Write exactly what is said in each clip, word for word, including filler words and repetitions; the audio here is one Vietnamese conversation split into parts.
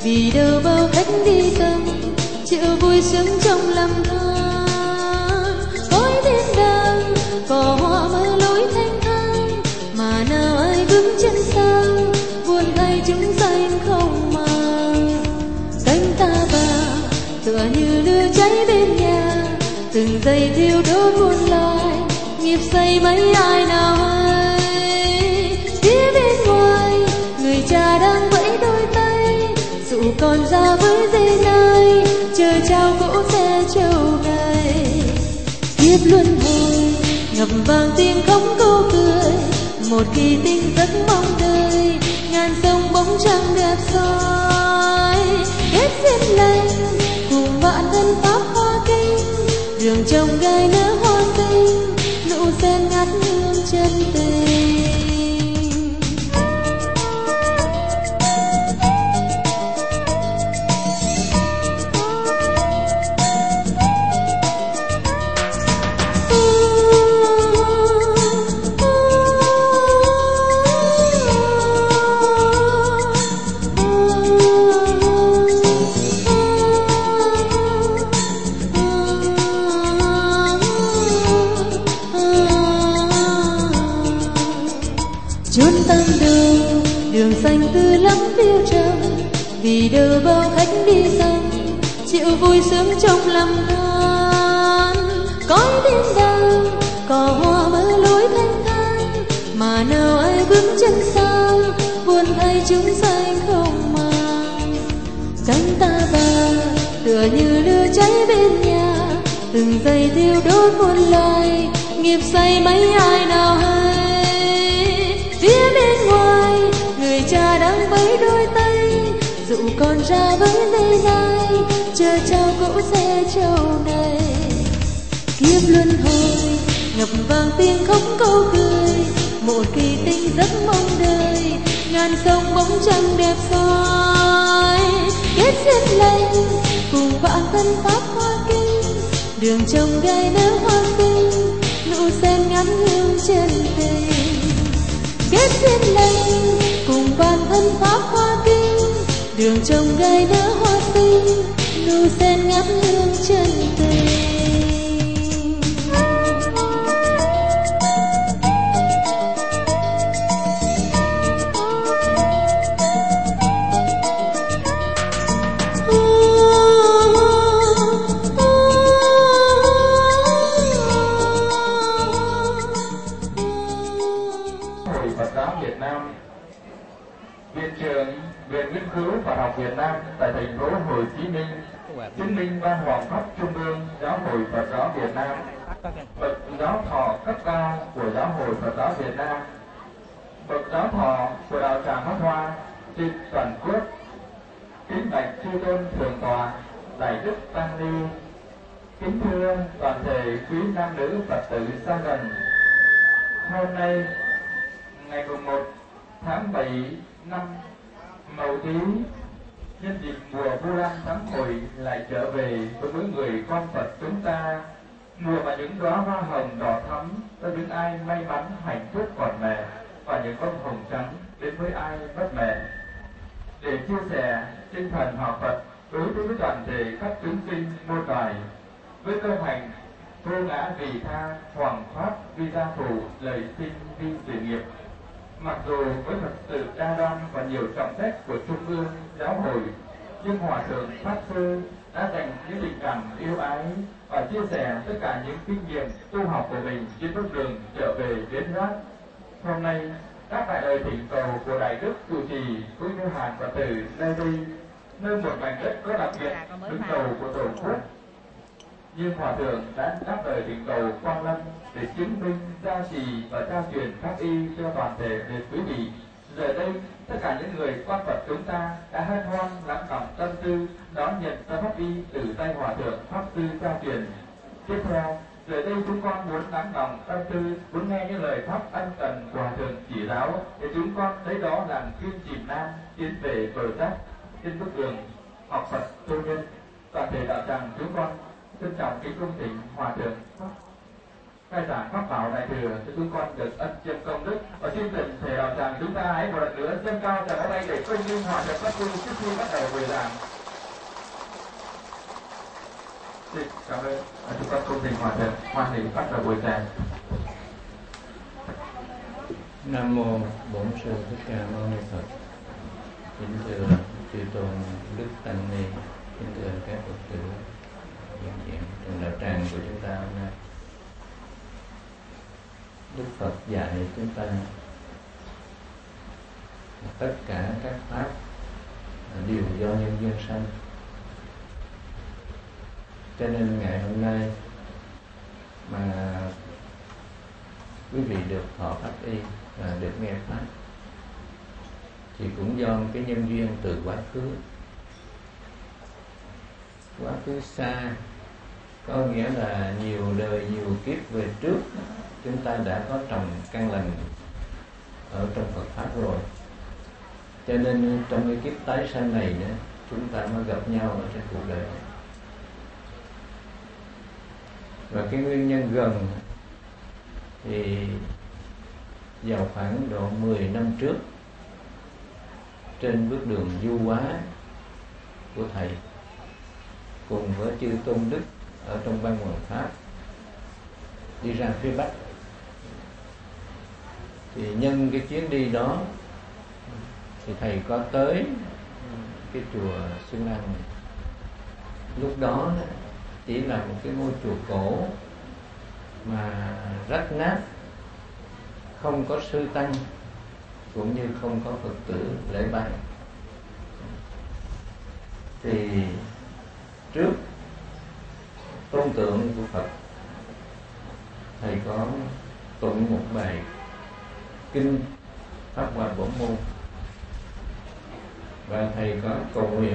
vì đâu bao khách đi tâm chịu vui sướng trong lòng than. Cõi thiên đàng có hoa mơ lối thanh thang, mà nào ai bước chân sang buồn thay chúng xanh không màng. Cánh ta bà tựa như lửa cháy bên nhà, từng giây thiêu đốt muôn loài, nghiệp say mấy ai nào hay. Phía bên ngoài người cha đang vẫy đôi tay, dụ con ra với dây nai, chờ trao cỗ xe trâu này. Kiếp luân hồi ngập vàng tim không câu cười, một kỳ tinh giấc mong đời, ngàn sông bóng trăng đẹp soi. Kết duyên lành cùng vạn thân pháp hoa kinh, đường trồng gai nở hoa xinh, nụ sen ngát hương chân tình. Chốn tâm đầu đường xanh tươi lắm phiêu trầm, vì đâu bao khách đi dòng chịu vui sướng trong lòng than. Cõi thiên đàng có hoa mơ lối thanh thang, mà nào ai bước chân sang buồn thay chúng xanh không màng. Cánh ta bà tựa như lửa cháy bên nhà, từng giây thiêu đốt muôn loài, nghiệp say mấy ai nào hay. Phía bên ngoài người cha đang vẫy đôi tay, dụ con ra với dây nai, chờ trao cỗ xe trâu này. Kiếp luân hồi ngập vàng tiếng khóc câu cười, một kỳ tinh giấc mong đời, ngàn sông bóng trăng đẹp soi. Kết duyên lành cùng vạn thân pháp hoa kinh, đường trồng gai nở hoa xinh, nụ sen ngát hương chân tình. Kết duyên lành cùng vạn thân pháp hoa kinh, đường trồng gai nở hoa xinh, nụ sen ngát hương chân tình. Viện trưởng Viện Nghiên cứu Phật học Việt Nam tại thành phố Hồ Chí Minh, chứng minh Ban Hoàng pháp Trung ương Giáo hội Phật giáo Việt Nam, bậc giáo thọ cấp cao của Giáo hội Phật giáo Việt Nam, bậc giáo thọ của đạo tràng Hát Hoa trên toàn quốc, kính bạch chư tôn thượng tọa Đại đức Tăng Ni, kính thưa toàn thể quý nam nữ Phật tử xa gần. Hôm nay ngày mùng một tháng bảy năm Mậu Tý, nhân dịp mùa Vu Lan tháng Hồi lại trở về với mỗi người con Phật chúng ta, mùa mà những đóa hoa hồng đỏ thắm cho những ai may mắn hạnh phúc còn mẹ, và những bông hồng trắng đến với ai bất mẹ. Để chia sẻ tinh thần hòa Phật đối với toàn thể các chúng sinh muôn loài, với câu hành vô ngã vì tha, hoàng pháp vì gia thủ, lời sinh vì sự nghiệp. Mặc dù với Phật sự đa đoan và nhiều trọng trách của Trung ương Giáo hội, nhưng Hòa thượng Pháp Sư đã dành những tình cảm yêu ái và chia sẻ tất cả những kinh nghiệm tu học của mình trên bước đường trở về Bến Giác. Hôm nay, các đại lời thỉnh cầu của Đại đức trụ trì cũng như hàng Phật tử nơi đây, nơi một mảnh đất có đặc biệt đứng đầu của Tổ quốc, nhưng Hòa thượng đã đáp lời thỉnh cầu Quang Lâm để chứng minh, gia trì và trao truyền pháp y cho toàn thể để quý vị. Giờ đây, tất cả những người con Phật chúng ta đã hân hoan lắng động tâm tư đón nhận pháp y từ tay Hòa thượng Pháp Sư trao truyền. Tiếp theo, giờ đây chúng con muốn lắng động tâm tư, muốn nghe những lời pháp ân cần của Hòa thượng chỉ giáo, để chúng con lấy đó làm kim chỉ nam tiến về bờ giác trên bước đường học Phật tu nhân. Toàn thể đạo tràng chúng con trân trọng kính cung thỉnh Hòa thượng. khai giảng pháp bảo đại thừa cho chúng con được ân chiêm công đức. Và xin tình thể đạo tràng chúng ta hãy một lần nữa dâng cao tràng tay để tôn vinh hòa thượng pháp sư trước khi bắt đầu buổi giảng. Xin cảm ơn chúng con tôn vinh hòa thượng hoan hỷ bắt đầu buổi giảng. Nam mô Bổn Sư Thích Ca Mâu Ni Phật. Kính thưa chư tôn đức tăng ni, kính thưa các Phật tử hiện diện trong đạo tràng của chúng ta hôm nay. Đức Phật dạy chúng ta tất cả các pháp đều do nhân duyên sanh. Cho nên ngày hôm nay mà quý vị được thọ pháp y và được nghe pháp thì cũng do một cái nhân duyên từ quá khứ. Quá khứ xa có nghĩa là nhiều đời nhiều kiếp về trước chúng ta đã có trồng căn lành ở trong Phật pháp rồi, cho nên trong cái kiếp tái sanh này nữa chúng ta mới gặp nhau ở trên cuộc đời. Và cái nguyên nhân gần thì vào khoảng độ mười năm trước, trên bước đường du hóa của thầy cùng với chư tôn đức ở trong ban hoàng pháp đi ra phía Bắc, thì nhân cái chuyến đi đó thì thầy có tới cái chùa Xuân An này. Lúc đó chỉ là một cái ngôi chùa cổ mà rách nát, không có sư tăng cũng như không có Phật tử lễ bái. Thì trước tôn tượng của Phật, thầy có tụng một bài kinh Pháp Hoa Bổn Môn, và thầy có cầu nguyện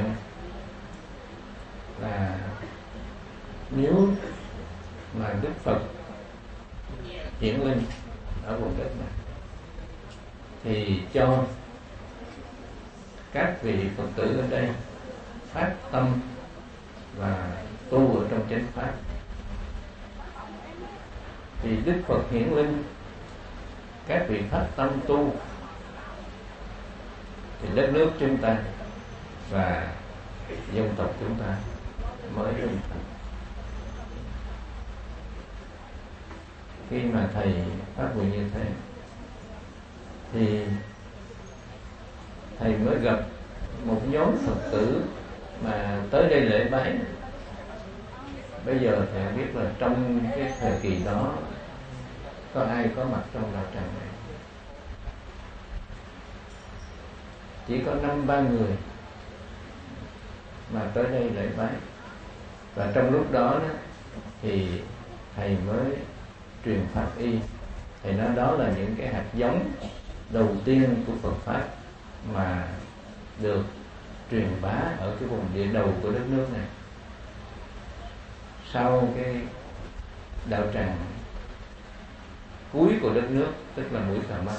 là nếu mà Đức Phật hiển linh ở vùng đất này thì cho các vị Phật tử ở đây phát tâm và tu ở trong chánh pháp. Thì Đức Phật hiển linh, các vị phát tâm tu thì đất nước chúng ta và dân tộc chúng ta mới hình thành. Khi mà thầy phát nguyện như thế thì thầy mới gặp một nhóm Phật tử mà tới đây lễ bái. Bây giờ thầy biết là trong cái thời kỳ đó có ai có mặt trong đạo tràng này? Chỉ có năm ba người mà tới đây lễ bái. Và trong lúc đó, đó thì thầy mới truyền pháp y. Thầy nói đó là những cái hạt giống đầu tiên của Phật pháp mà được truyền bá ở cái vùng địa đầu của đất nước này. Sau cái đạo tràng cuối của đất nước, tức là mũi Cà Mau,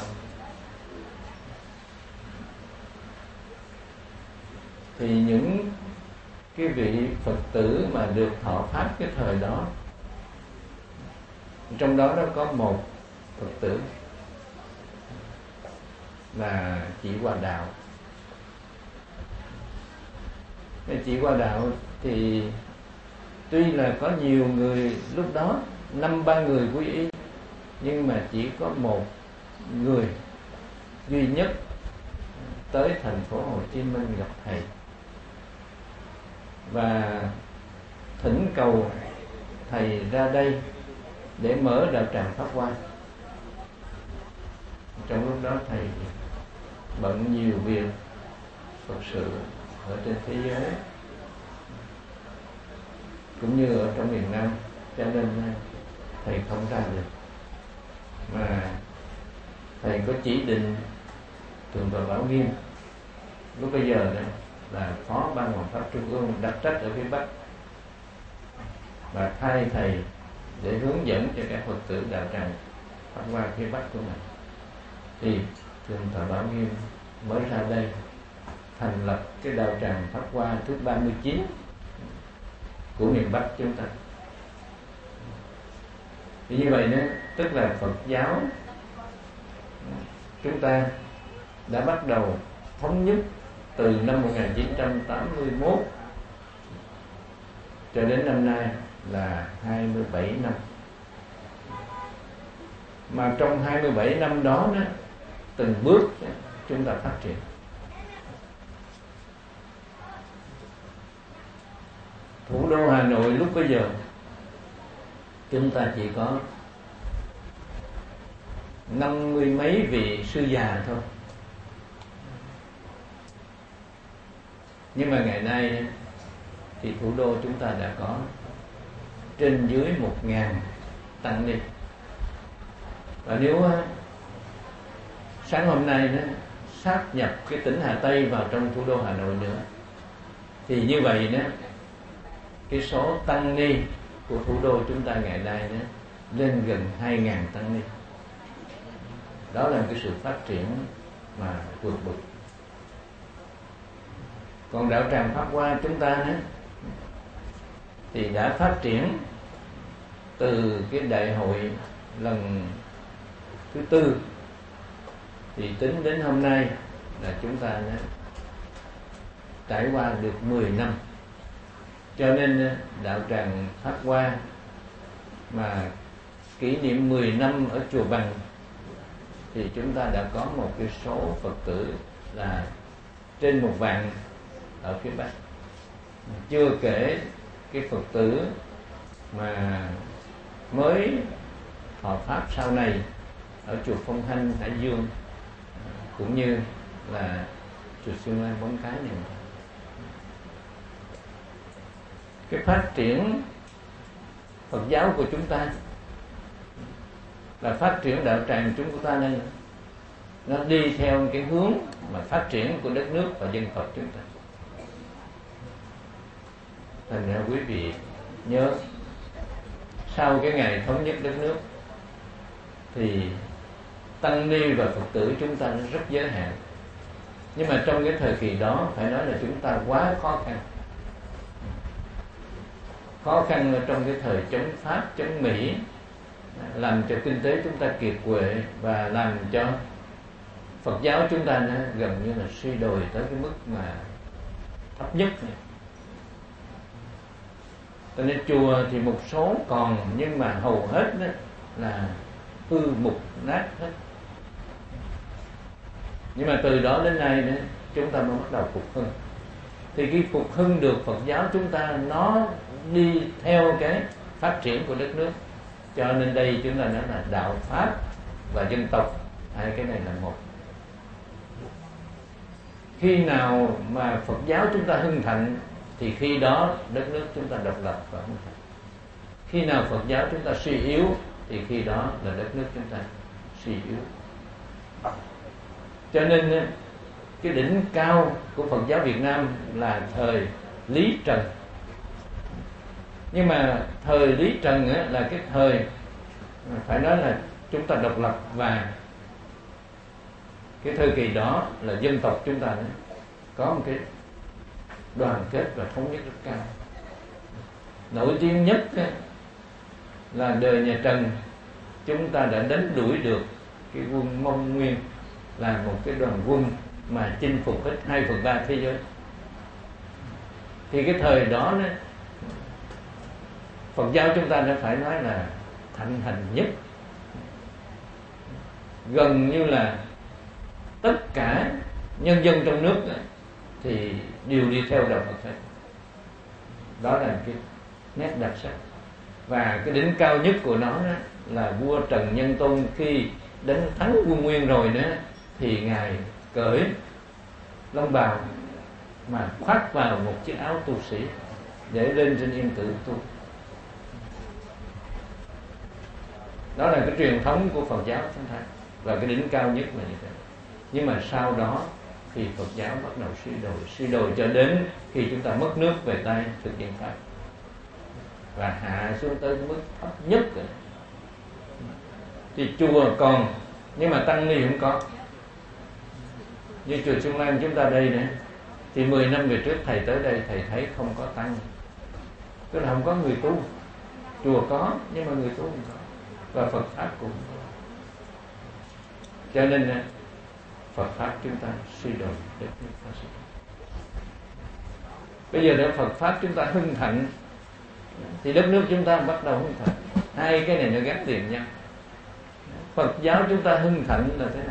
thì những cái vị Phật tử mà được thọ pháp cái thời đó, trong đó nó có một Phật tử là chị Hòa Đạo. Cái chị Hòa Đạo thì tuy là có nhiều người lúc đó, năm ba người quy y, nhưng mà chỉ có một người duy nhất tới thành phố Hồ Chí Minh gặp thầy và thỉnh cầu thầy ra đây để mở đạo tràng Pháp Hoa. Trong lúc đó thầy bận nhiều việc Phật sự ở trên thế giới cũng như ở trong miền Nam, cho nên thầy không ra được. Mà thầy có chỉ định Thượng tọa Bảo Nghiêm lúc bây giờ đây là phó ban hoàng pháp trung ương đặc trách ở phía Bắc, và thay thầy để hướng dẫn cho các Phật tử đạo tràng Pháp Hoa phía Bắc của mình. Thì Thượng tọa Bảo Nghiêm mới ra đây thành lập cái đạo tràng Pháp Hoa thứ ba mươi chín của miền Bắc chúng ta. Thì như vậy đó, tức là Phật giáo chúng ta đã bắt đầu thống nhất từ năm một nghìn chín trăm tám mươi mốt cho đến năm nay là hai mươi bảy năm. Mà trong hai mươi bảy năm đó, đó từng bước đó, chúng ta phát triển. Thủ đô Hà Nội lúc bấy giờ chúng ta chỉ có năm mươi mấy vị sư già thôi. Nhưng mà ngày nay thì thủ đô chúng ta đã có trên dưới một ngàn tăng ni. Và nếu sáng hôm nay đó sáp nhập cái tỉnh Hà Tây vào trong thủ đô Hà Nội nữa, thì như vậy đó cái số tăng ni của thủ đô chúng ta ngày nay đó lên gần hai ngàn tăng ni. Đó là một cái sự phát triển mà vượt bậc. Còn đạo tràng Pháp Hoa chúng ta đó thì đã phát triển từ cái đại hội lần thứ tư, thì tính đến hôm nay là chúng ta đã trải qua được mười năm. Cho nên đạo tràng Pháp Hoa mà kỷ niệm mười năm ở chùa Bằng thì chúng ta đã có một cái số Phật tử là trên một vạn ở phía Bắc. Chưa kể cái Phật tử mà mới thọ Pháp sau này ở chùa Phong Hanh, Hải Dương, cũng như là chùa Xuân Lan, Bóng Cái này. Cái phát triển Phật giáo của chúng ta là phát triển đạo tràng chúng ta đây, nó đi theo cái hướng mà phát triển của đất nước và dân tộc chúng ta. Thành ra quý vị nhớ, sau cái ngày thống nhất đất nước thì tăng ni và Phật tử chúng ta nó rất giới hạn. Nhưng mà trong cái thời kỳ đó phải nói là chúng ta quá khó khăn. Khó khăn ở trong cái thời chống Pháp, chống Mỹ, làm cho kinh tế chúng ta kiệt quệ và làm cho Phật giáo chúng ta nó gần như là suy đồi tới cái mức mà thấp nhất này. Cho nên chùa thì một số còn, nhưng mà hầu hết đó là hư mục nát hết. Nhưng mà từ đó đến nay đó, chúng ta mới bắt đầu phục hưng. Thì cái phục hưng được Phật giáo chúng ta nó đi theo cái phát triển của đất nước. Cho nên đây chúng ta nói là đạo Pháp và dân tộc, hai cái này là một. Khi nào mà Phật giáo chúng ta hưng thịnh thì khi đó đất nước chúng ta độc lập và hưng thịnh. Khi nào Phật giáo chúng ta suy yếu thì khi đó là đất nước chúng ta suy yếu. Cho nên cái đỉnh cao của Phật giáo Việt Nam là thời Lý Trần. Nhưng mà thời Lý Trần á, là cái thời phải nói là chúng ta độc lập, và cái thời kỳ đó là dân tộc chúng ta có một cái đoàn kết và thống nhất rất cao. Nổi tiếng nhất á, là đời nhà Trần, chúng ta đã đánh đuổi được cái quân Mông Nguyên, là một cái đoàn quân mà chinh phục hết hai phần ba thế giới. Thì cái thời đó, đó Phật giáo chúng ta đã phải nói là thịnh hành nhất. Gần như là tất cả nhân dân trong nước thì đều đi theo đạo Phật hết. Đó là cái nét đặc sắc. Và cái đỉnh cao nhất của nó là vua Trần Nhân Tông khi đánh thắng quân Nguyên rồi đó, thì ngài cởi long bào mà khoác vào một chiếc áo tu sĩ để lên trên yên tử tu. Đó là cái truyền thống của Phật giáo chúng ta, và cái đỉnh cao nhất là như thế. Nhưng mà sau đó thì Phật giáo bắt đầu suy đồi, suy đồi cho đến khi chúng ta mất nước về tay thực dân Pháp và hạ xuống tới mức thấp nhất rồi. Thì chùa còn, nhưng mà tăng ni không có. Như chùa Xuân Lan chúng ta đây nữa, thì mười năm về trước thầy tới đây thầy thấy không có tăng, tức là không có người tu. Chùa có nhưng mà người tu không có. và Phật pháp cũng. Cho nên Phật pháp chúng ta suy đồi, đất nước ta suy đồi. Bây giờ để Phật pháp chúng ta hưng thịnh thì đất nước chúng ta bắt đầu hưng thịnh. Hai cái này nó gắn liền nhau. Phật giáo chúng ta hưng thịnh là thế nào?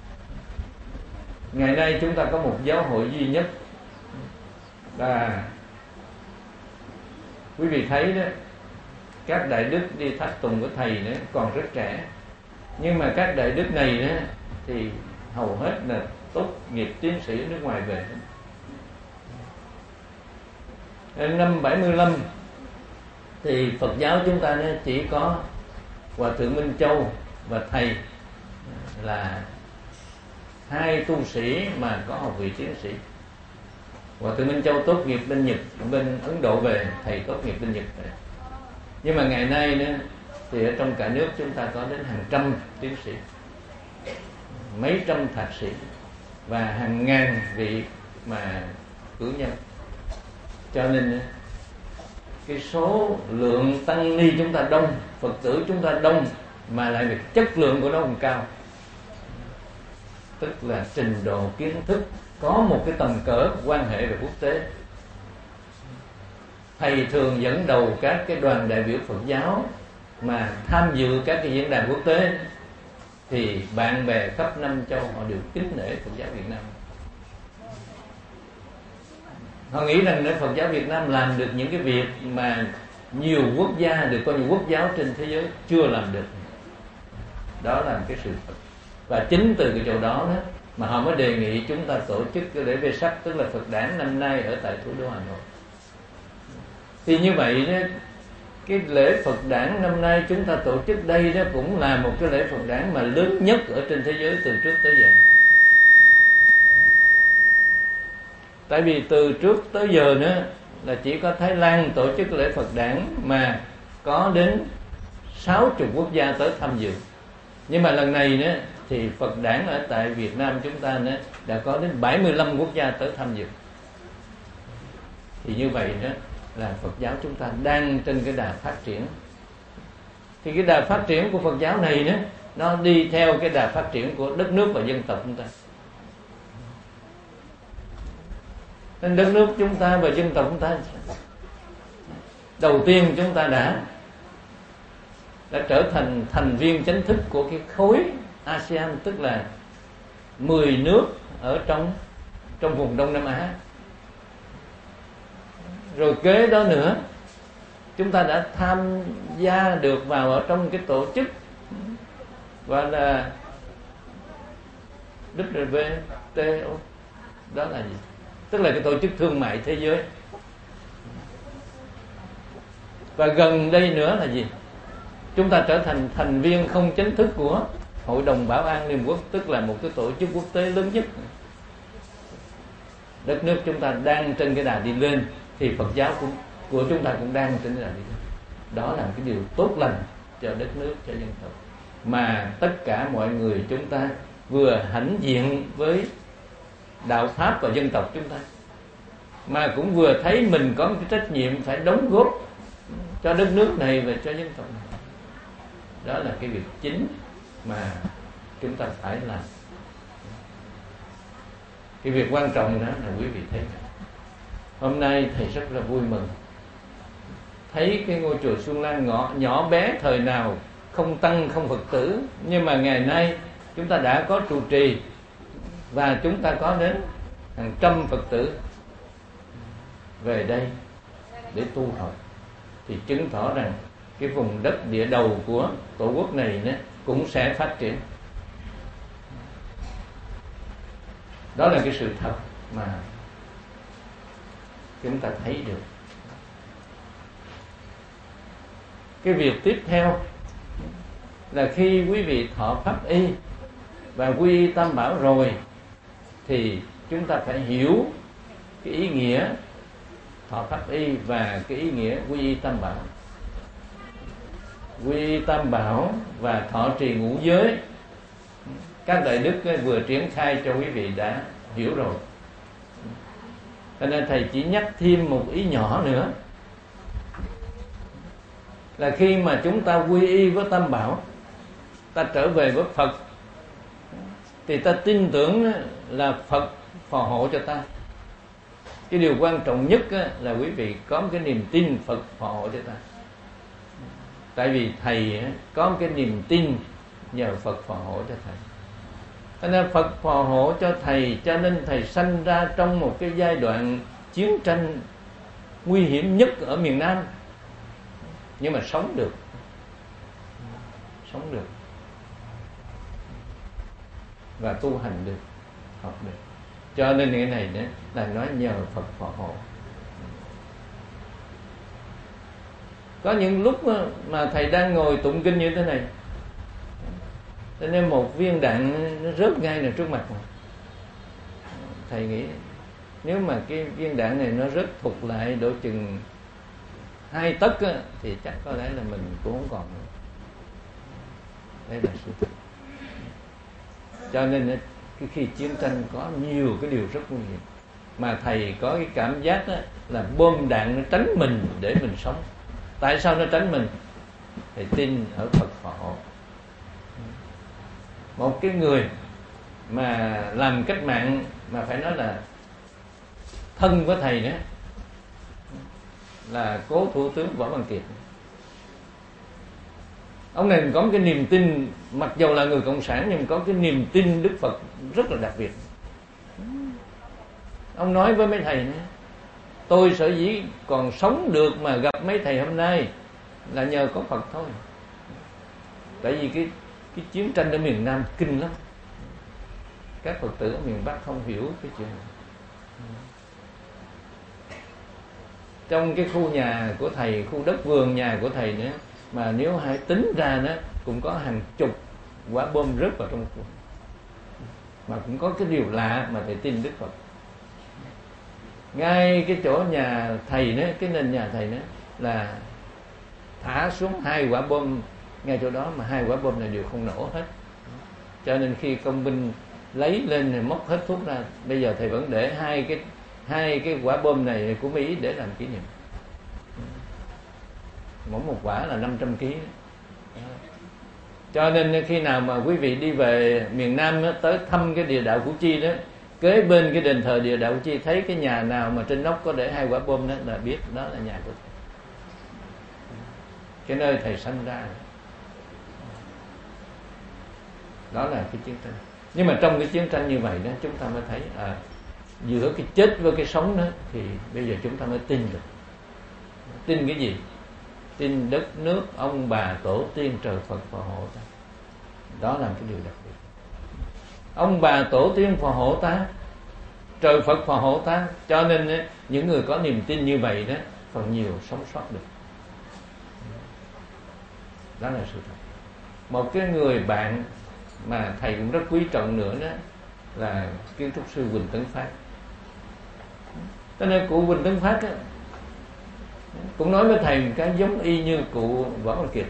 Ngày nay chúng ta có một giáo hội duy nhất, và quý vị thấy đó, các đại đức đi tháp tùng của thầy đó còn rất trẻ, nhưng mà các đại đức này đó thì hầu hết là tốt nghiệp tiến sĩ ở nước ngoài về. Năm bảy mươi lăm thì Phật giáo chúng ta chỉ có Hòa thượng Minh Châu và thầy là hai tu sĩ mà có học vị tiến sĩ. Hòa thượng Minh Châu tốt nghiệp bên Nhật, bên Ấn Độ về, thầy tốt nghiệp bên Nhật về. Nhưng mà ngày nay nữa thì ở trong cả nước chúng ta có đến hàng trăm tiến sĩ, mấy trăm thạc sĩ và hàng ngàn vị mà cử nhân. Cho nên cái số lượng tăng ni chúng ta đông, Phật tử chúng ta đông, mà lại việc chất lượng của nó cũng cao, tức là trình độ kiến thức có một cái tầm cỡ quan hệ về quốc tế. Thầy thường dẫn đầu các cái đoàn đại biểu Phật giáo mà tham dự các cái diễn đàn quốc tế, thì bạn bè khắp năm châu họ đều kính nể Phật giáo Việt Nam. Họ nghĩ rằng nếu Phật giáo Việt Nam làm được những cái việc mà nhiều quốc gia, được coi nhiều quốc giáo trên thế giới chưa làm được. Đó là một cái sự thật. Và chính từ cái chỗ đó, đó mà họ mới đề nghị chúng ta tổ chức cái lễ Vesak, tức là Phật đản năm nay ở tại thủ đô Hà Nội. Thì như vậy đó, cái lễ Phật đản năm nay chúng ta tổ chức đây đó cũng là một cái lễ Phật đản mà lớn nhất ở trên thế giới từ trước tới giờ. Tại vì từ trước tới giờ nữa là chỉ có Thái Lan tổ chức lễ Phật đản mà có đến sáu mươi quốc gia tới tham dự. Nhưng mà lần này nữa thì Phật đản ở tại Việt Nam chúng ta nữa đã có đến bảy mươi lăm quốc gia tới tham dự. Thì như vậy đó là Phật giáo chúng ta đang trên cái đà phát triển. Thì cái đà phát triển của Phật giáo này nữa, nó đi theo cái đà phát triển của đất nước và dân tộc chúng ta. Nên đất nước chúng ta và dân tộc chúng ta, đầu tiên chúng ta đã đã trở thành thành viên chính thức của cái khối a sê an, tức là mười nước ở trong trong vùng Đông Nam Á. Rồi kế đó nữa, chúng ta đã tham gia được vào ở trong cái tổ chức gọi là vê kép tê o. Đó là gì? Tức là cái tổ chức thương mại thế giới. Và gần đây nữa là gì? Chúng ta trở thành thành viên không chính thức của Hội đồng Bảo an Liên Hợp Quốc, tức là một cái tổ chức quốc tế lớn nhất. Đất nước chúng ta đang trên cái đà đi lên, thì Phật giáo cũng, của chúng ta cũng đang trên cái đà đi lên. Đó là một cái điều tốt lành cho đất nước, cho dân tộc, mà tất cả mọi người chúng ta vừa hãnh diện với đạo pháp và dân tộc chúng ta, mà cũng vừa thấy mình có một cái trách nhiệm phải đóng góp cho đất nước này và cho dân tộc này. Đó là cái việc chính mà chúng ta phải làm. Cái việc quan trọng đó là quý vị thấy, hôm nay thầy rất là vui mừng thấy cái ngôi chùa Xuân Lan nhỏ, nhỏ bé thời nào không tăng không Phật tử, nhưng mà ngày nay chúng ta đã có trụ trì và chúng ta có đến hàng trăm Phật tử về đây để tu học, thì chứng tỏ rằng cái vùng đất địa đầu của tổ quốc này nữa cũng sẽ phát triển. Đó là cái sự thật mà chúng ta thấy được. Cái việc tiếp theo là khi quý vị thọ pháp y và quy y tam bảo rồi, thì chúng ta phải hiểu cái ý nghĩa thọ pháp y và cái ý nghĩa quy y tam bảo. Quy y tam bảo và thọ trì ngũ giới, các đại đức vừa triển khai cho quý vị đã hiểu rồi. Cho nên thầy chỉ nhắc thêm một ý nhỏ nữa, là khi mà chúng ta quy y với tam bảo ta trở về với Phật, thì ta tin tưởng là Phật phò hộ cho ta. Cái điều quan trọng nhất là quý vị có cái niềm tin Phật phò hộ cho ta. Tại vì thầy có cái niềm tin nhờ Phật phò hộ cho thầy. Cho nên Phật phò hộ cho thầy, cho nên thầy sanh ra trong một cái giai đoạn chiến tranh nguy hiểm nhất ở miền Nam, nhưng mà sống được, sống được và tu hành được, học được. Cho nên cái này đó là nói nhờ Phật phò hộ. Có những lúc mà thầy đang ngồi tụng kinh như thế này, cho nên một viên đạn nó rớt ngay là trước mặt mình. Thầy nghĩ nếu mà cái viên đạn này nó rớt thụt lại độ chừng hai tấc á, thì chắc có lẽ là mình cũng không còn nữa. Đây là sự thật. Cho nên cái khi chiến tranh có nhiều cái điều rất nguy hiểm, mà thầy có cái cảm giác á, là bom đạn nó tránh mình để mình sống. Tại sao nó tránh mình? Thầy tin ở Phật phò hộ. Một cái người mà làm cách mạng mà phải nói là thân với thầy đó là cố Thủ tướng Võ Văn Kiệt. Ông này có cái niềm tin, mặc dù là người cộng sản nhưng có cái niềm tin Đức Phật rất là đặc biệt. Ông nói với mấy thầy nữa, tôi sở dĩ còn sống được mà gặp mấy thầy hôm nay là nhờ có Phật thôi. Tại vì cái cái chiến tranh ở miền Nam kinh lắm, các Phật tử ở miền Bắc không hiểu cái chuyện này. Trong cái khu nhà của thầy, khu đất vườn nhà của thầy nữa, mà nếu hãy tính ra đó cũng có hàng chục quả bom rớt vào trong khu. Mà cũng có cái điều lạ mà thầy tin Đức Phật. Ngay cái chỗ nhà thầy nữa, cái nền nhà thầy nữa là thả xuống hai quả bom ngay chỗ đó, mà hai quả bom này đều không nổ hết. Cho nên khi công binh lấy lên rồi móc hết thuốc ra, bây giờ thầy vẫn để hai cái hai cái quả bom này của Mỹ để làm kỷ niệm. Mỗi một quả là năm trăm ki lô gam. Cho nên khi nào mà quý vị đi về miền Nam đó, tới thăm cái địa đạo Củ Chi đó, kế bên cái đền thờ địa đạo Củ Chi, thấy cái nhà nào mà trên nóc có để hai quả bom đó là biết đó là nhà của thầy, cái nơi thầy sanh ra. Đó là cái chiến tranh. Nhưng mà trong cái chiến tranh như vậy đó, chúng ta mới thấy à, giữa cái chết với cái sống đó, thì bây giờ chúng ta mới tin được. Tin cái gì? Tin đất nước, ông bà, tổ tiên, trời Phật phò hộ ta. Đó là cái điều đặc biệt. Ông bà, tổ tiên phò hộ ta, trời Phật phò hộ ta. Cho nên những người có niềm tin như vậy đó, phần nhiều sống sót được. Đó là sự thật. Một cái người bạn mà thầy cũng rất quý trọng nữa đó là kiến trúc sư Huỳnh Tấn Phát. Cho nên cụ Huỳnh Tấn Phát á, cũng nói với thầy một cái giống y như cụ Võ Văn Kiệt.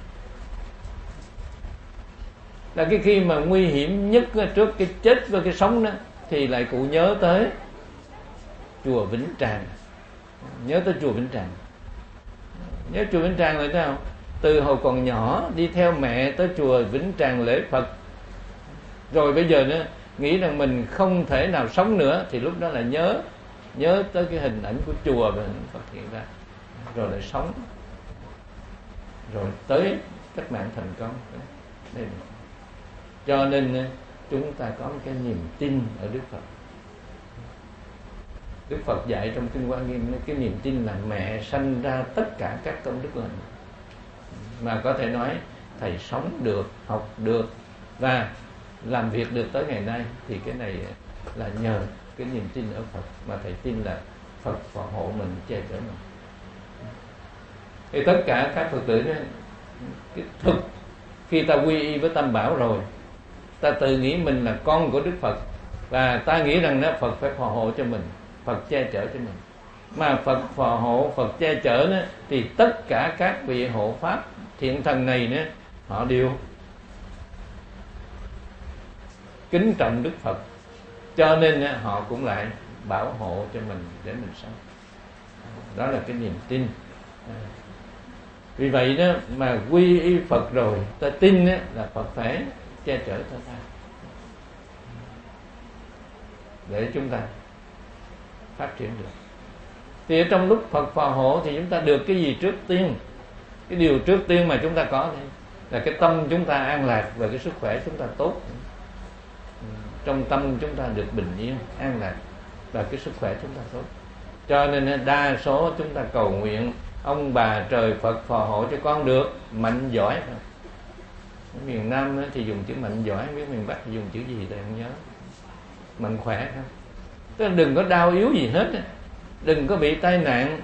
Là cái khi mà nguy hiểm nhất trước cái chết với cái sống đó, thì lại cụ nhớ tới chùa Vĩnh Tràng. Nhớ tới chùa Vĩnh Tràng. Nhớ chùa Vĩnh Tràng là thế nào? Từ hồi còn nhỏ đi theo mẹ tới chùa Vĩnh Tràng lễ Phật. Rồi bây giờ nữa nghĩ rằng mình không thể nào sống nữa, thì lúc đó là nhớ nhớ tới cái hình ảnh của chùa và Phật hiện ra, rồi lại sống, rồi tới cách mạng thành công. Đây. Cho nên chúng ta có một cái niềm tin ở Đức Phật. Đức Phật dạy trong Kinh Hoa Nghiêm, cái niềm tin là mẹ sanh ra tất cả các công đức lành. Mà có thể nói thầy sống được, học được và làm việc được tới ngày nay, thì cái này là nhờ cái niềm tin ở Phật, mà thầy tin là Phật phò hộ mình, che chở mình. Thì tất cả các Phật tử đó, cái thực khi ta quy y với Tam Bảo rồi, ta tự nghĩ mình là con của Đức Phật, và ta nghĩ rằng đó Phật phải phò hộ cho mình, Phật che chở cho mình. Mà Phật phò hộ, Phật che chở đó, thì tất cả các vị hộ pháp thiện thần này nữa, họ đều kính trọng Đức Phật, cho nên họ cũng lại bảo hộ cho mình để mình sống. Đó là cái niềm tin. Vì vậy đó mà quy y Phật rồi, ta tin đó, là Phật phải che chở cho ta, để chúng ta phát triển được. Thì ở trong lúc Phật phò hộ thì chúng ta được cái gì trước tiên? Cái điều trước tiên mà chúng ta có đây là cái tâm chúng ta an lạc và cái sức khỏe chúng ta tốt. Trong tâm chúng ta được bình yên, an lạc và cái sức khỏe chúng ta tốt. Cho nên đa số chúng ta cầu nguyện ông bà trời Phật phò hộ cho con được mạnh giỏi. Ở miền Nam thì dùng chữ mạnh giỏi, biết miền Bắc thì dùng chữ gì thì không nhớ. Mạnh khỏe không? Tức là đừng có đau yếu gì hết, đừng có bị tai nạn,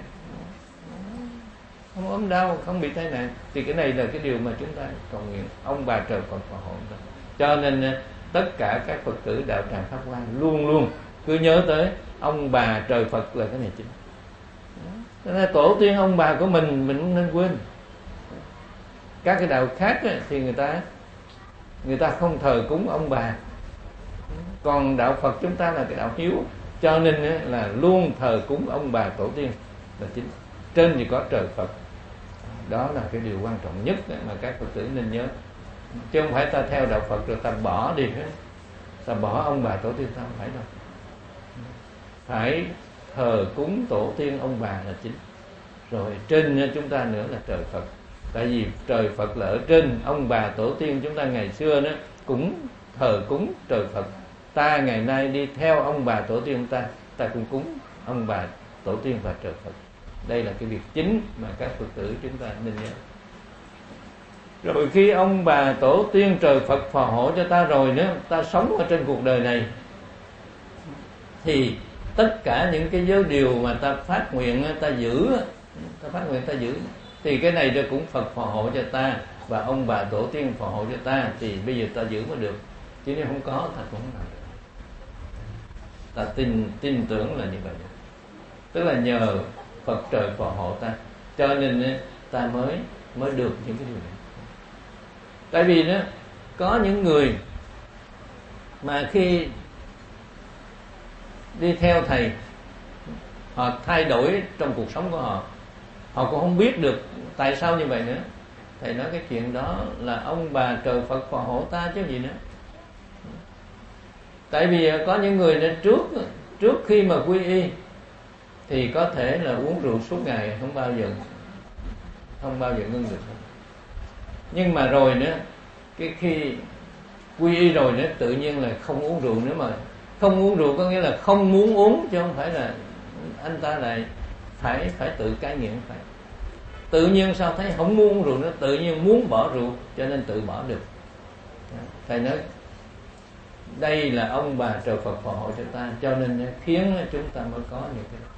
không ốm đau, không bị tai nạn. Thì cái này là cái điều mà chúng ta cầu nguyện ông bà trời Phật phò hộ. Cho nên tất cả các Phật tử đạo tràng Pháp Hoa luôn luôn cứ nhớ tới ông bà trời Phật là cái này chính. Cho nên tổ tiên ông bà của mình mình không nên quên. Các cái đạo khác thì người ta người ta không thờ cúng ông bà, còn đạo Phật chúng ta là cái đạo hiếu, cho nên là luôn thờ cúng ông bà tổ tiên là chính. Trên thì có trời Phật, đó là cái điều quan trọng nhất mà các Phật tử nên nhớ. Chứ không phải ta theo đạo Phật rồi ta bỏ đi hết, ta bỏ ông bà tổ tiên, ta không phải đâu. Phải thờ cúng tổ tiên ông bà là chính, rồi trên chúng ta nữa là trời Phật. Tại vì trời Phật là ở trên, ông bà tổ tiên chúng ta ngày xưa đó cũng thờ cúng trời Phật. Ta ngày nay đi theo ông bà tổ tiên ta, ta cũng cúng ông bà tổ tiên và trời Phật. Đây là cái việc chính mà các Phật tử chúng ta nên nhớ. Rồi khi ông bà tổ tiên trời Phật phò hộ cho ta rồi nữa, ta sống ở trên cuộc đời này, thì tất cả những cái giới điều mà ta phát nguyện, ta giữ, ta phát nguyện ta giữ, thì cái này cũng Phật phò hộ cho ta và ông bà tổ tiên phò hộ cho ta, thì bây giờ ta giữ mới được. Chứ nếu không có ta cũng không làm được. Ta tin tin tưởng là như vậy. Tức là nhờ Phật trời phò hộ ta, cho nên ta mới mới được những cái điều này. Tại vì đó có những người mà khi đi theo thầy, họ thay đổi trong cuộc sống của họ, họ cũng không biết được tại sao như vậy nữa. Thầy nói cái chuyện đó là ông bà trời Phật phò hộ ta chứ gì nữa. Tại vì có những người nên trước trước khi mà quy y thì có thể là uống rượu suốt ngày, không bao giờ không bao giờ ngưng được. Nhưng mà rồi nữa, cái khi quy y rồi nữa, tự nhiên là không uống rượu nữa. Mà không uống rượu có nghĩa là không muốn uống, chứ không phải là anh ta lại phải phải tự cai nghiện. Phải tự nhiên sao thấy không muốn uống rượu nữa, tự nhiên muốn bỏ rượu, cho nên tự bỏ được. Thầy nói đây là ông bà trời Phật phò hộ cho ta, cho nên khiến chúng ta mới có những cái.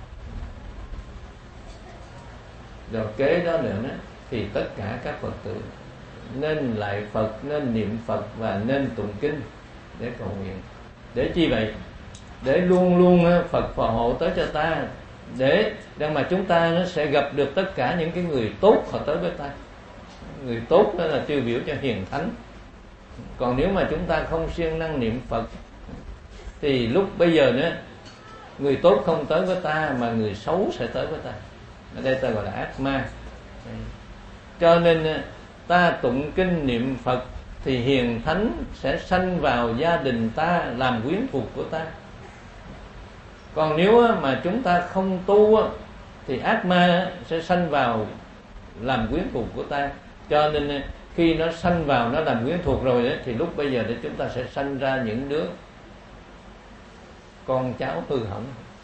Rồi kế đó nữa thì tất cả các Phật tử nên lạy Phật, nên niệm Phật và nên tụng kinh để cầu nguyện. Để chi vậy? Để luôn luôn Phật phò hộ tới cho ta, để để mà chúng ta nó sẽ gặp được tất cả những cái người tốt họ tới với ta. Người tốt đó là tiêu biểu cho hiền thánh. Còn nếu mà chúng ta không siêng năng niệm Phật thì lúc bây giờ nữa người tốt không tới với ta mà người xấu sẽ tới với ta. Ở đây ta gọi là ác ma. Cho nên ta tụng kinh niệm Phật thì hiền thánh sẽ sanh vào gia đình ta làm quyến thuộc của ta. Còn nếu mà chúng ta không tu thì ác ma sẽ sanh vào làm quyến thuộc của ta. Cho nên khi nó sanh vào, nó làm quyến thuộc rồi đấy, thì lúc bây giờ để chúng ta sẽ sanh ra những đứa con cháu hư hỏng.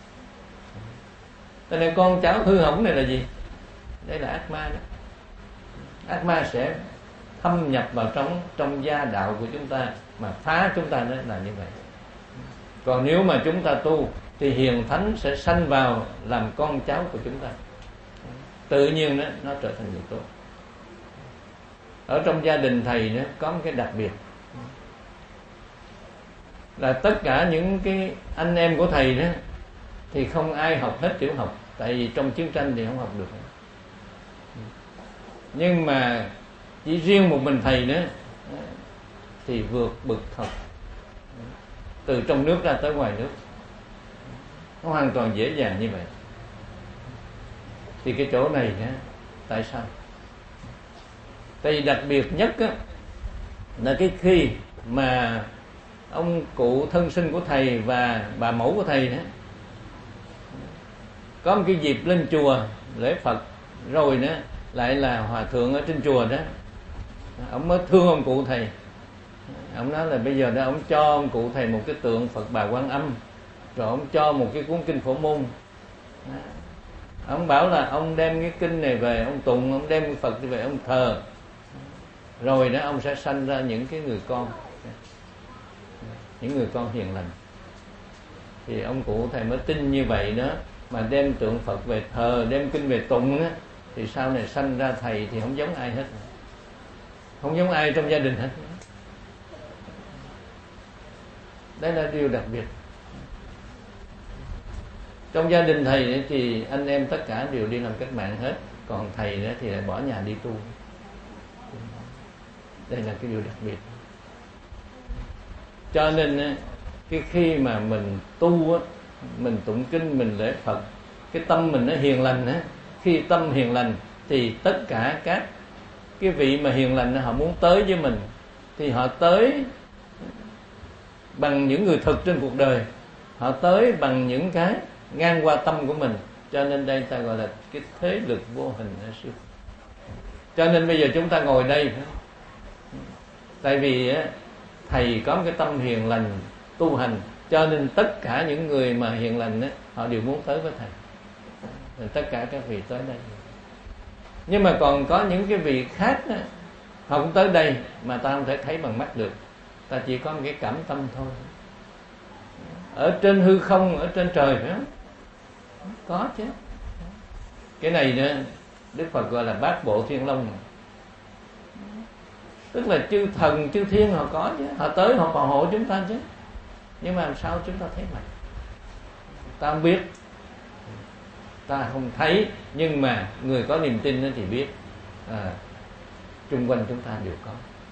Cho nên con cháu hư hỏng này là gì? Đây là ác ma đó. Ác ma sẽ thâm nhập vào trong trong gia đạo của chúng ta mà phá chúng ta, đó là như vậy. Còn nếu mà chúng ta tu thì hiền thánh sẽ sanh vào làm con cháu của chúng ta, tự nhiên đó, nó trở thành người tốt. Ở trong gia đình thầy đó, có một cái đặc biệt là tất cả những cái anh em của thầy đó thì không ai học hết tiểu học, tại vì trong chiến tranh thì không học được. Nhưng mà chỉ riêng một mình thầy nữa thì vượt bực học, từ trong nước ra tới ngoài nước, nó hoàn toàn dễ dàng như vậy. Thì cái chỗ này đó, tại sao? Tại vì đặc biệt nhất á, là cái khi mà ông cụ thân sinh của thầy và bà mẫu của thầy đó có một cái dịp lên chùa lễ Phật, rồi đó lại là hòa thượng ở trên chùa đó, ông mới thương ông cụ thầy. Ông nói là bây giờ đó ông cho ông cụ thầy một cái tượng Phật Bà Quan Âm, rồi ông cho một cái cuốn kinh Phổ Môn. Ông bảo là ông đem cái kinh này về ông tụng, ông đem cái Phật về ông thờ, rồi đó ông sẽ sanh ra những cái người con, những người con hiền lành. Thì ông cụ thầy mới tin như vậy đó, mà đem tượng Phật về thờ, đem kinh về tụng á, thì sau này sanh ra thầy thì không giống ai hết, không giống ai trong gia đình hết. Đây là điều đặc biệt. Trong gia đình thầy thì anh em tất cả đều đi làm cách mạng hết, còn thầy đó thì lại bỏ nhà đi tu. Đây là cái điều đặc biệt. Cho nên cái khi mà mình tu, mình tụng kinh, mình lễ Phật, cái tâm mình nó hiền lành á. Khi tâm hiền lành thì tất cả các cái vị mà hiền lành họ muốn tới với mình thì họ tới bằng những người thực trên cuộc đời, họ tới bằng những cái ngang qua tâm của mình. Cho nên đây ta gọi là cái thế lực vô hình ở sư. Cho nên bây giờ chúng ta ngồi đây, tại vì thầy có một cái tâm hiền lành tu hành, cho nên tất cả những người mà hiền lành á, họ đều muốn tới với thầy. Rồi tất cả các vị tới đây. Nhưng mà còn có những cái vị khác á, họ cũng tới đây mà ta không thể thấy bằng mắt được, ta chỉ có một cái cảm tâm thôi. Ở trên hư không, ở trên trời phải không? Có chứ. Cái này nữa Đức Phật gọi là bát bộ thiên long. Tức là chư thần, chư thiên họ có chứ, họ tới họ bảo hộ chúng ta chứ. Nhưng mà làm sao chúng ta thấy mặt? Ta không biết, ta không thấy, nhưng mà người có niềm tin thì biết. À, chung quanh chúng ta đều có.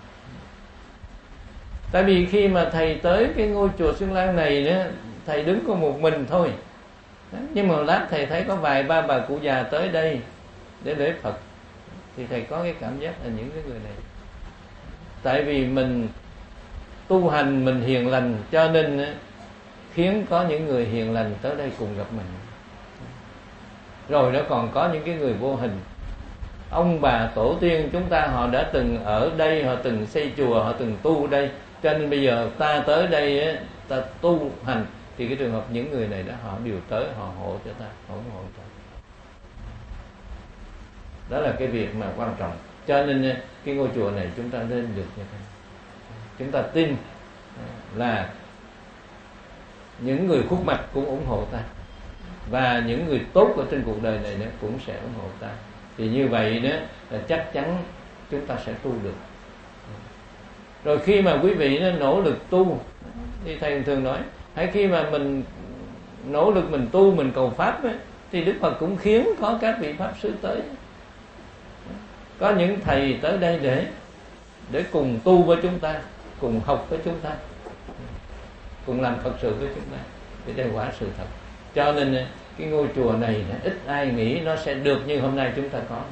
Tại vì khi mà thầy tới cái ngôi chùa Xuân Lan này nữa, thầy đứng có một mình thôi. Nhưng mà lát thầy thấy có vài ba bà cụ già tới đây để lễ Phật, thì thầy có cái cảm giác là những cái người này. Tại vì mình tu hành, mình hiền lành, cho nên khiến có những người hiền lành tới đây cùng gặp mình. Rồi nó còn có những cái người vô hình. Ông bà tổ tiên chúng ta họ đã từng ở đây, họ từng xây chùa, họ từng tu đây. Cho nên bây giờ ta tới đây, ta tu hành, thì cái trường hợp những người này đó họ đều tới, họ hộ cho ta, họ ủng hộ ta. Đó là cái việc mà quan trọng. Cho nên cái ngôi chùa này chúng ta nên được như thế. Chúng ta tin là những người khuất mặt cũng ủng hộ ta, và những người tốt ở trên cuộc đời này nữa cũng sẽ ủng hộ ta. Thì như vậy đó là chắc chắn chúng ta sẽ tu được. Rồi khi mà quý vị nó nỗ lực tu, thì thầy thường nói, hãy khi mà mình nỗ lực mình tu, mình cầu pháp ấy, thì Đức Phật cũng khiến có các vị pháp sư tới, có những thầy tới đây để để cùng tu với chúng ta, cùng học với chúng ta, cùng làm Phật sự với chúng ta. Thì đây quả sự thật. Cho nên cái ngôi chùa này ít ai nghĩ nó sẽ được như hôm nay chúng ta có,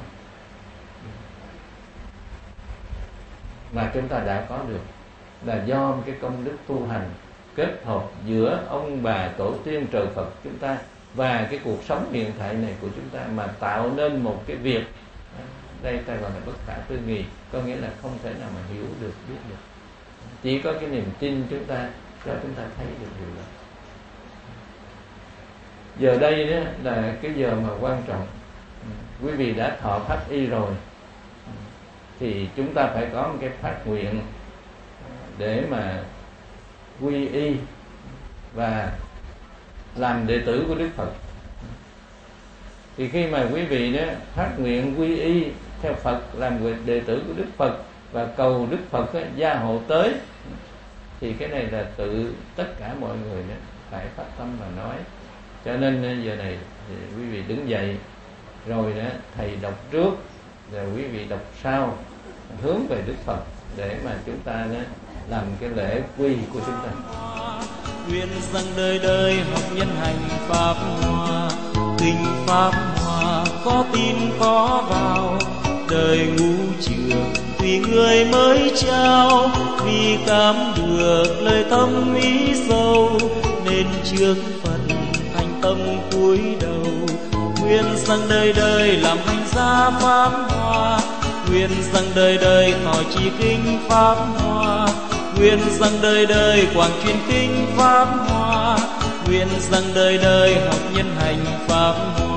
mà chúng ta đã có được là do một cái công đức tu hành kết hợp giữa ông bà tổ tiên trời Phật chúng ta và cái cuộc sống hiện tại này của chúng ta, mà tạo nên một cái việc đây ta gọi là bất khả tư nghị, có nghĩa là không thể nào mà hiểu được, biết được. Chỉ có cái niềm tin chúng ta cho chúng ta thấy được điều đó. Giờ đây đó là cái giờ mà quan trọng. Quý vị đã thọ pháp y rồi, thì chúng ta phải có một cái phát nguyện để mà quy y và làm đệ tử của Đức Phật. Thì khi mà quý vị đó phát nguyện quy y theo Phật, làm đệ tử của Đức Phật và cầu Đức Phật đó, gia hộ tới, thì cái này là tự tất cả mọi người đó phải phát tâm mà nói. Cho nên giờ này thì quý vị đứng dậy, rồi đó thầy đọc trước, rồi quý vị đọc sau, hướng về Đức Phật để mà chúng ta đó làm cái lễ quy của chúng ta. Nguyện rằng đời đời học nhân hành pháp hoa, kinh pháp hoa có tin có vào, đời ngũ trường vì người mới trao, vì cảm được lời thâm ý sâu, nên trước phần thành tâm cúi đầu. Nguyện rằng đời đời làm hành gia pháp hoa, nguyện rằng đời đời thọ trì kinh pháp hoa, nguyện rằng đời đời quảng truyền kinh pháp hoa, nguyện rằng đời đời học nhân hành pháp hoa.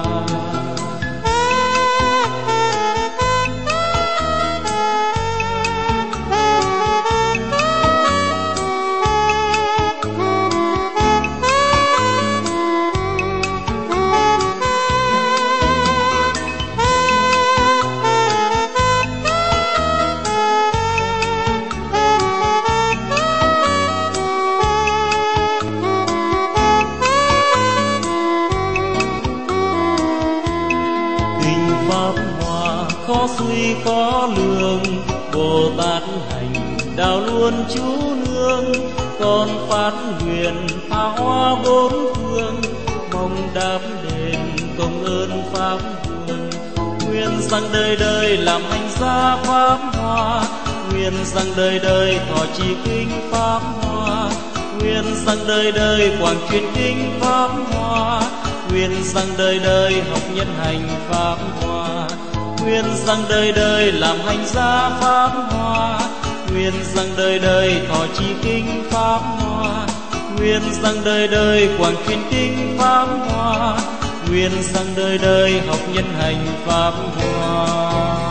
Khó suy khó lường, Bồ Tát hành đạo luôn chú nương, con phát nguyện tha hóa bốn phương, mong đáp đền công ơn pháp vườn. Nguyện rằng đời đời làm hành gia pháp hoa, nguyện rằng đời đời thọ trì kinh pháp hoa, nguyện rằng đời đời quảng truyền kinh pháp hoa, nguyện rằng đời đời học nhân hành pháp hoa, nguyện rằng đời đời làm hành gia pháp hoa, nguyện rằng đời đời thọ trì kinh pháp hoa, nguyện rằng đời đời quảng truyền kinh pháp hoa, nguyện rằng đời đời học nhân hành pháp hoa.